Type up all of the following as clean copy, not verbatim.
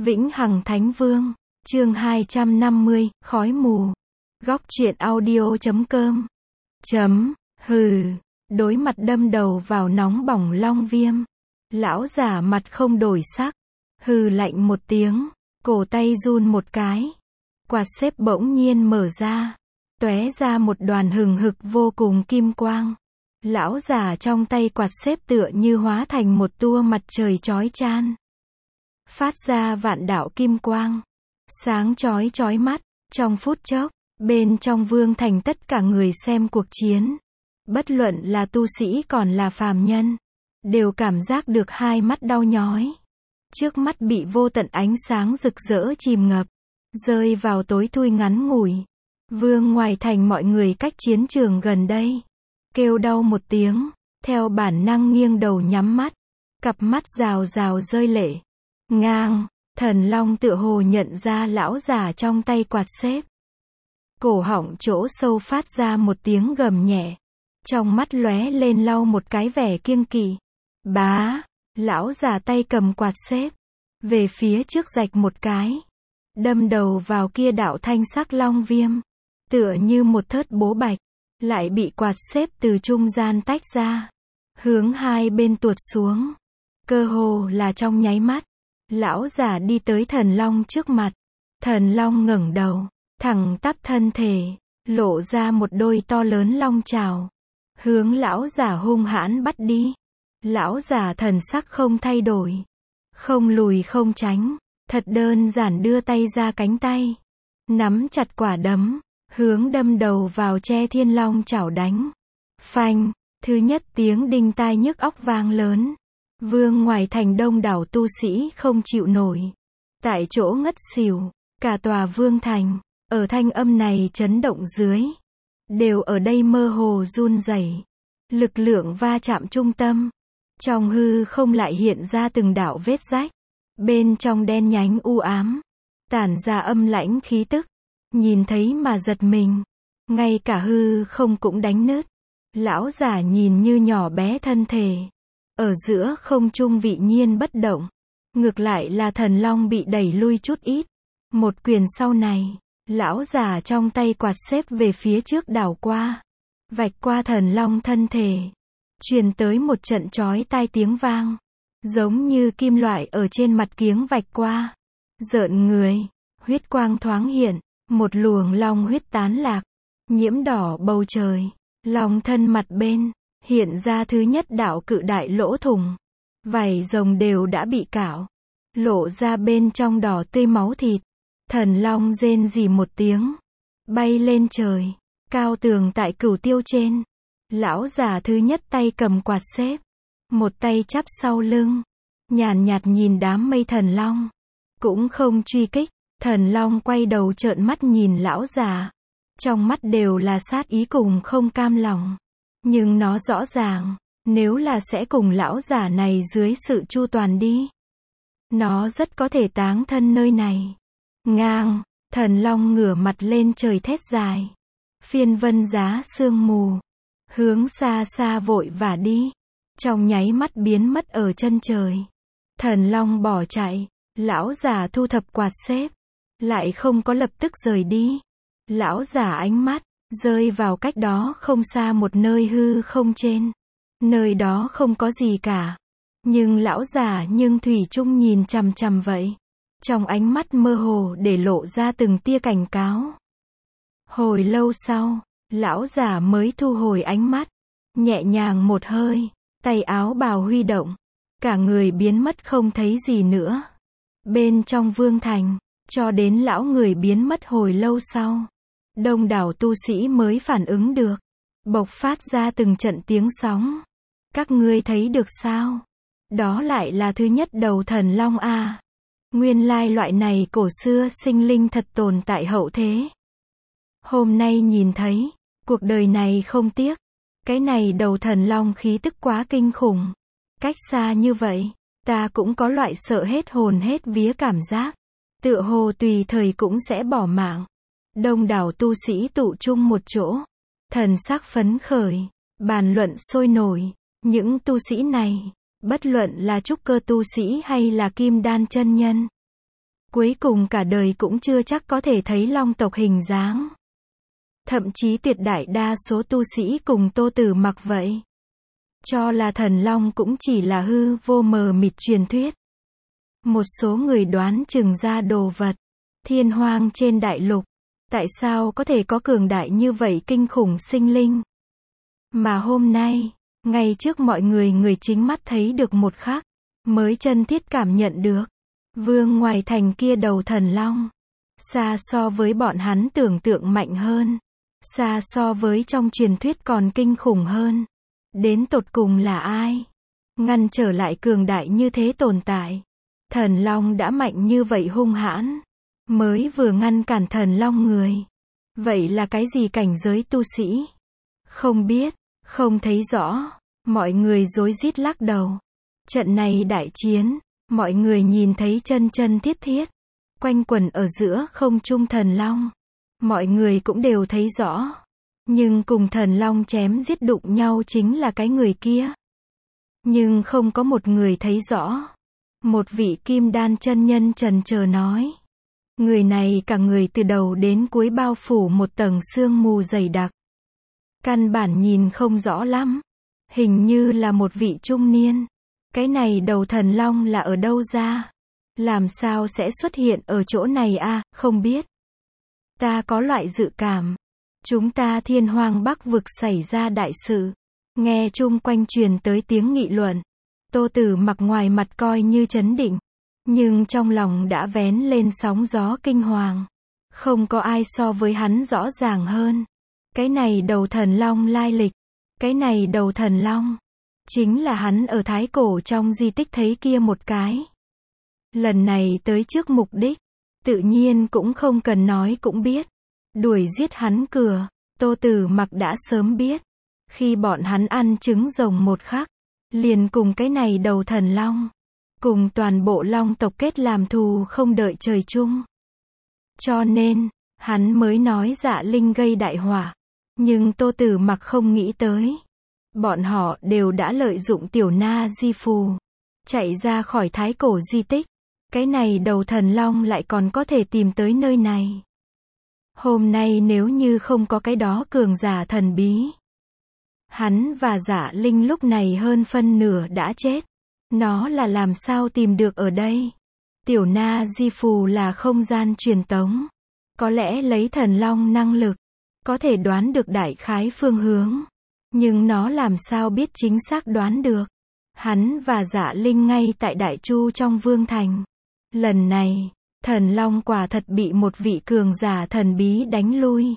Vĩnh Hằng Thánh Vương, chương 250, khói mù. Góc truyện audio.com. Hừ, đối mặt đâm đầu vào nóng bỏng long viêm. Lão giả mặt không đổi sắc, hừ lạnh một tiếng, cổ tay run một cái. Quạt xếp bỗng nhiên mở ra, tóe ra một đoàn hừng hực vô cùng kim quang. Lão giả trong tay quạt xếp tựa như hóa thành một tua mặt trời chói chan, phát ra vạn đạo kim quang, sáng chói chói mắt. Trong phút chốc, bên trong vương thành tất cả người xem cuộc chiến, bất luận là tu sĩ còn là phàm nhân, đều cảm giác được hai mắt đau nhói. Trước mắt bị vô tận ánh sáng rực rỡ chìm ngập, rơi vào tối thui ngắn ngủi. Vương ngoài thành mọi người cách chiến trường gần đây, kêu đau một tiếng, theo bản năng nghiêng đầu nhắm mắt, cặp mắt rào rào rơi lệ. Ngang, thần long tựa hồ nhận ra lão giả trong tay quạt xếp. Cổ họng chỗ sâu phát ra một tiếng gầm nhẹ, trong mắt lóe lên lau một cái vẻ kiêng kỵ. Bá, lão giả tay cầm quạt xếp, về phía trước rạch một cái, đâm đầu vào kia đạo thanh sắc long viêm, tựa như một thớt bố bạch, lại bị quạt xếp từ trung gian tách ra, hướng hai bên tuột xuống. Cơ hồ là trong nháy mắt, lão giả đi tới thần long trước mặt. Thần long ngẩng đầu, thẳng tắp thân thể, lộ ra một đôi to lớn long trào, hướng lão giả hung hãn bắt đi. Lão giả thần sắc không thay đổi, không lùi không tránh, thật đơn giản đưa tay ra cánh tay, nắm chặt quả đấm, hướng đâm đầu vào che thiên long chảo đánh. Phanh, thứ nhất tiếng đinh tai nhức óc vang lớn. Vương ngoài thành đông đảo tu sĩ không chịu nổi, tại chỗ ngất xỉu. Cả tòa vương thành, ở thanh âm này chấn động dưới, đều ở đây mơ hồ run rẩy. Lực lượng va chạm trung tâm, trong hư không lại hiện ra từng đạo vết rách, bên trong đen nhánh u ám, tản ra âm lãnh khí tức. Nhìn thấy mà giật mình, ngay cả hư không cũng đánh nứt. Lão giả nhìn như nhỏ bé thân thể, ở giữa không trung vị nhiên bất động, ngược lại là thần long bị đẩy lui chút ít. Một quyền sau này, lão giả trong tay quạt xếp về phía trước đảo qua, vạch qua thần long thân thể, truyền tới một trận chói tai tiếng vang, giống như kim loại ở trên mặt kiếng vạch qua. Rợn người, huyết quang thoáng hiện, một luồng long huyết tán lạc, nhiễm đỏ bầu trời. Long thân mặt bên, hiện ra thứ nhất đạo cự đại lỗ thủng, vảy rồng đều đã bị cạo, lộ ra bên trong đỏ tươi máu thịt. Thần long rên rỉ một tiếng, bay lên trời, cao tường tại cửu tiêu trên. Lão giả thứ nhất tay cầm quạt xếp, một tay chắp sau lưng, nhàn nhạt nhìn đám mây thần long, cũng không truy kích. Thần long quay đầu trợn mắt nhìn lão giả, trong mắt đều là sát ý cùng không cam lòng. Nhưng nó rõ ràng, nếu là sẽ cùng lão giả này dưới sự chu toàn đi, nó rất có thể táng thân nơi này. Ngang, thần long ngửa mặt lên trời thét dài, phiên vân giá sương mù, hướng xa xa vội vã đi, trong nháy mắt biến mất ở chân trời. Thần long bỏ chạy, lão giả thu thập quạt xếp, lại không có lập tức rời đi. Lão giả ánh mắt rơi vào cách đó không xa một nơi hư không trên. Nơi đó không có gì cả, nhưng lão giả nhưng thủy chung nhìn chằm chằm vậy. Trong ánh mắt mơ hồ để lộ ra từng tia cảnh cáo. Hồi lâu sau, lão giả mới thu hồi ánh mắt, nhẹ nhàng một hơi, tay áo bào huy động, cả người biến mất không thấy gì nữa. Bên trong vương thành, cho đến lão người biến mất hồi lâu sau, đông đảo tu sĩ mới phản ứng được, bộc phát ra từng trận tiếng sóng. Các ngươi thấy được sao? Đó lại là thứ nhất đầu thần long a. Nguyên lai loại này cổ xưa sinh linh thật tồn tại hậu thế. Hôm nay nhìn thấy, cuộc đời này không tiếc. Cái này đầu thần long khí tức quá kinh khủng. Cách xa như vậy, ta cũng có loại sợ hết hồn hết vía cảm giác. Tựa hồ tùy thời cũng sẽ bỏ mạng. Đông đảo tu sĩ tụ chung một chỗ, thần sắc phấn khởi, bàn luận sôi nổi. Những tu sĩ này, bất luận là trúc cơ tu sĩ hay là kim đan chân nhân, cuối cùng cả đời cũng chưa chắc có thể thấy long tộc hình dáng. Thậm chí tuyệt đại đa số tu sĩ cùng Tô Tử Mặc vậy, cho là thần long cũng chỉ là hư vô mờ mịt truyền thuyết. Một số người đoán chừng ra đồ vật thiên hoang trên đại lục, tại sao có thể có cường đại như vậy kinh khủng sinh linh. Mà hôm nay, ngay trước mọi người, người chính mắt thấy được một khắc, mới chân thiết cảm nhận được. Vương ngoài thành kia đầu thần long, xa so với bọn hắn tưởng tượng mạnh hơn, xa so với trong truyền thuyết còn kinh khủng hơn. Đến tột cùng là ai ngăn trở lại cường đại như thế tồn tại? Thần long đã mạnh như vậy hung hãn, mới vừa ngăn cản thần long người. Vậy là cái gì cảnh giới tu sĩ? Không biết, không thấy rõ. Mọi người rối rít lắc đầu. Trận này đại chiến, mọi người nhìn thấy chân chân thiết thiết, quanh quẩn ở giữa không trung thần long. Mọi người cũng đều thấy rõ. Nhưng cùng thần long chém giết đụng nhau chính là cái người kia. Nhưng không có một người thấy rõ. Một vị kim đan chân nhân trần chờ nói. Người này cả người từ đầu đến cuối bao phủ một tầng sương mù dày đặc. Căn bản nhìn không rõ lắm. Hình như là một vị trung niên. Cái này đầu thần long là ở đâu ra? Làm sao sẽ xuất hiện ở chỗ này a? Không biết. Ta có loại dự cảm. Chúng ta Thiên Hoang Bắc vực xảy ra đại sự. Nghe chung quanh truyền tới tiếng nghị luận. Tô Tử Mặc ngoài mặt coi như trấn định, nhưng trong lòng đã vén lên sóng gió kinh hoàng. Không có ai so với hắn rõ ràng hơn. Cái này đầu thần long lai lịch. Cái này đầu thần long chính là hắn ở Thái Cổ trong di tích thấy kia một cái. Lần này tới trước mục đích, tự nhiên cũng không cần nói cũng biết. Đuổi giết hắn cửa, Tô Tử Mặc đã sớm biết. Khi bọn hắn ăn trứng rồng một khắc, liền cùng cái này đầu thần long, cùng toàn bộ long tộc kết làm thù không đợi trời chung. Cho nên, hắn mới nói Dạ Linh gây đại họa. Nhưng Tô Tử Mặc không nghĩ tới. Bọn họ đều đã lợi dụng tiểu na di phù, chạy ra khỏi Thái Cổ di tích. Cái này đầu thần long lại còn có thể tìm tới nơi này. Hôm nay nếu như không có cái đó cường giả thần bí, hắn và Dạ Linh lúc này hơn phân nửa đã chết. Nó là làm sao tìm được ở đây? Tiểu na di phù là không gian truyền tống. Có lẽ lấy thần long năng lực, có thể đoán được đại khái phương hướng. Nhưng nó làm sao biết chính xác đoán được? Hắn và Dạ Linh ngay tại Đại Chu trong Vương Thành. Lần này, thần long quả thật bị một vị cường giả thần bí đánh lui.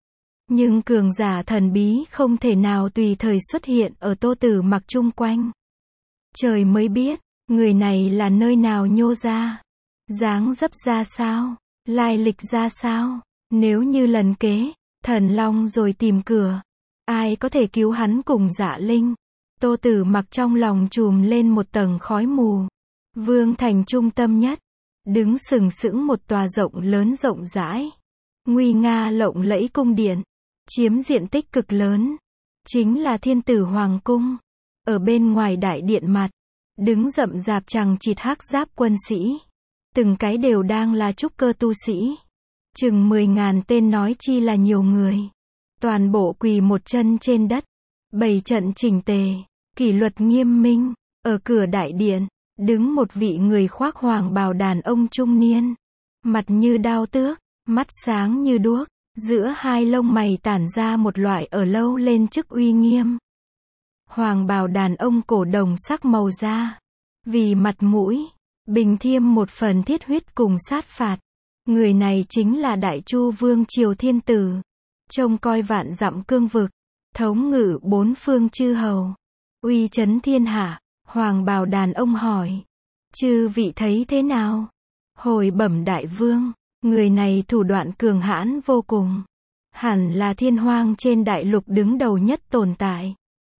Nhưng cường giả thần bí không thể nào tùy thời xuất hiện ở Tô Tử Mặc chung quanh. Trời mới biết, người này là nơi nào nhô ra, dáng dấp ra sao, lai lịch ra sao. Nếu như lần kế, thần long rồi tìm cửa, ai có thể cứu hắn cùng Dạ Linh? Tô Tử Mặc trong lòng trùm lên một tầng khói mù. Vương thành trung tâm nhất, đứng sừng sững một tòa rộng lớn rộng rãi, nguy nga lộng lẫy cung điện, chiếm diện tích cực lớn, chính là Thiên Tử Hoàng cung. Ở bên ngoài đại điện mặt, đứng rậm rạp chằng chịt hắc giáp quân sĩ, từng cái đều đang là trúc cơ tu sĩ, chừng 10.000 tên nói chi là nhiều người. Toàn bộ quỳ một chân trên đất, bày trận chỉnh tề, kỷ luật nghiêm minh. Ở cửa đại điện, đứng một vị người khoác hoàng bào đàn ông trung niên, mặt như đao tước, mắt sáng như đuốc, giữa hai lông mày tản ra một loại ở lâu lên chức uy nghiêm. Hoàng bào đàn ông cổ đồng sắc màu da, vì mặt mũi, bình thiêm một phần thiết huyết cùng sát phạt. Người này chính là Đại Chu Vương Triều Thiên Tử, trông coi vạn dặm cương vực, thống ngự bốn phương chư hầu, uy chấn thiên hạ. Hoàng bào đàn ông hỏi, chư vị thấy thế nào? Hồi bẩm đại vương, người này thủ đoạn cường hãn vô cùng, hẳn là thiên hoang trên đại lục đứng đầu nhất tồn tại.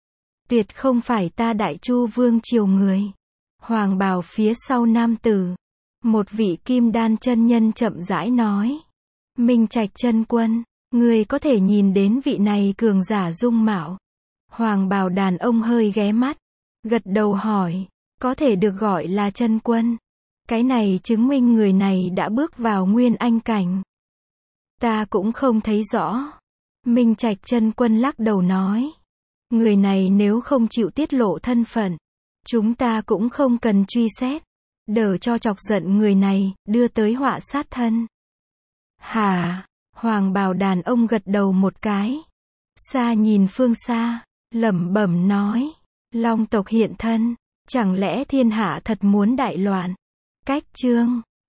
Tuyệt không phải ta Đại Chu Vương Triều người. Hoàng bào phía sau nam tử, một vị kim đan chân nhân chậm rãi nói, Minh Trạch chân quân, người có thể nhìn đến vị này cường giả dung mạo. Hoàng bào đàn ông hơi ghé mắt, gật đầu hỏi, có thể được gọi là chân quân. Cái này chứng minh người này đã bước vào nguyên anh cảnh. Ta cũng không thấy rõ. Minh Trạch Chân Quân lắc đầu nói. Người này nếu không chịu tiết lộ thân phận, chúng ta cũng không cần truy xét. Đỡ cho chọc giận người này, đưa tới họa sát thân. Hả? Hoàng bào đàn ông gật đầu một cái. Xa nhìn phương xa, lẩm bẩm nói. Long tộc hiện thân, chẳng lẽ thiên hạ thật muốn đại loạn? Cách chương